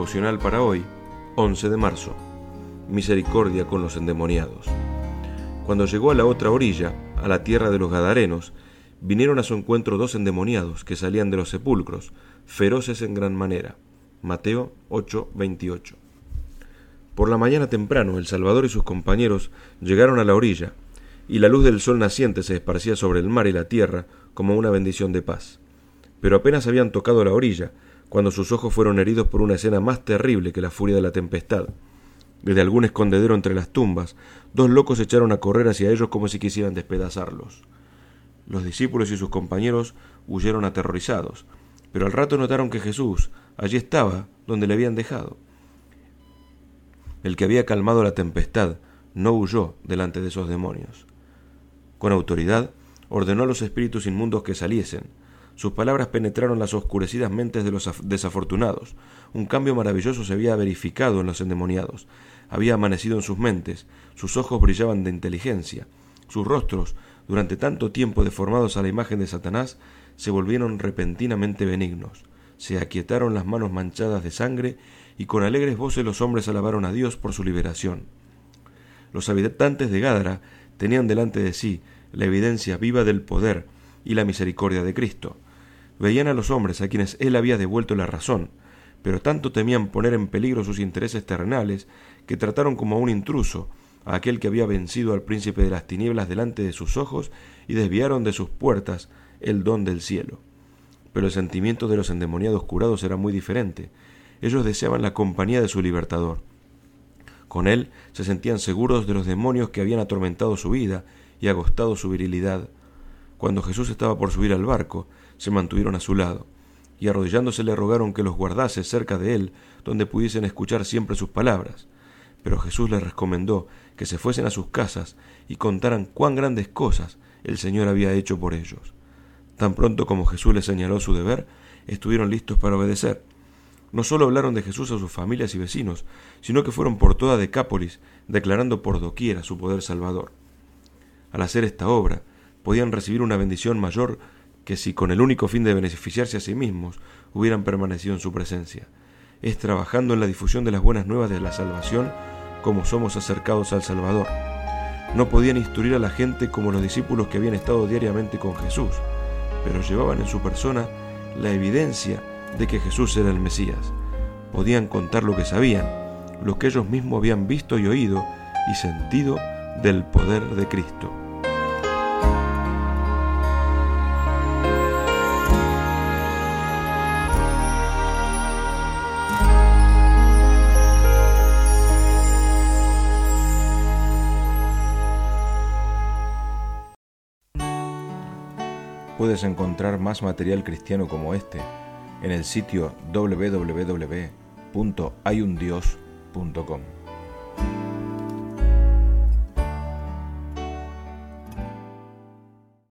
devocional para hoy, 11 de marzo. Misericordia con los endemoniados. Cuando llegó a la otra orilla, a la tierra de los Gadarenos, vinieron a su encuentro 2 endemoniados que salían de los sepulcros, feroces en gran manera. Mateo 8:28. Por la mañana temprano, el Salvador y sus compañeros llegaron a la orilla, y la luz del sol naciente se esparcía sobre el mar y la tierra como una bendición de paz. Pero apenas habían tocado la orilla, cuando sus ojos fueron heridos por una escena más terrible que la furia de la tempestad. Desde algún escondedero entre las tumbas, 2 locos se echaron a correr hacia ellos como si quisieran despedazarlos. Los discípulos y sus compañeros huyeron aterrorizados, pero al rato notaron que Jesús allí estaba donde le habían dejado. El que había calmado la tempestad no huyó delante de esos demonios. Con autoridad ordenó a los espíritus inmundos que saliesen. Sus palabras penetraron las oscurecidas mentes de los desafortunados. Un cambio maravilloso se había verificado en los endemoniados. Había amanecido en sus mentes, sus ojos brillaban de inteligencia. Sus rostros, durante tanto tiempo deformados a la imagen de Satanás, se volvieron repentinamente benignos. Se aquietaron las manos manchadas de sangre y con alegres voces los hombres alabaron a Dios por su liberación. Los habitantes de Gádara tenían delante de sí la evidencia viva del poder y la misericordia de Cristo. Veían a los hombres a quienes Él había devuelto la razón, pero tanto temían poner en peligro sus intereses terrenales que trataron como a un intruso a aquel que había vencido al príncipe de las tinieblas delante de sus ojos y desviaron de sus puertas el don del cielo. Pero el sentimiento de los endemoniados curados era muy diferente. Ellos deseaban la compañía de su libertador. Con él se sentían seguros de los demonios que habían atormentado su vida y agostado su virilidad. Cuando Jesús estaba por subir al barco, se mantuvieron a su lado, y arrodillándose le rogaron que los guardase cerca de él, donde pudiesen escuchar siempre sus palabras. Pero Jesús les recomendó que se fuesen a sus casas y contaran cuán grandes cosas el Señor había hecho por ellos. Tan pronto como Jesús les señaló su deber, estuvieron listos para obedecer. No solo hablaron de Jesús a sus familias y vecinos, sino que fueron por toda Decápolis, declarando por doquiera su poder salvador. Al hacer esta obra, podían recibir una bendición mayor que si con el único fin de beneficiarse a sí mismos hubieran permanecido en su presencia. Es trabajando en la difusión de las buenas nuevas de la salvación como somos acercados al Salvador. No podían instruir a la gente como los discípulos que habían estado diariamente con Jesús, pero llevaban en su persona la evidencia de que Jesús era el Mesías. Podían contar lo que sabían, lo que ellos mismos habían visto y oído y sentido del poder de Cristo. Puedes encontrar más material cristiano como este en el sitio www.hayundios.com.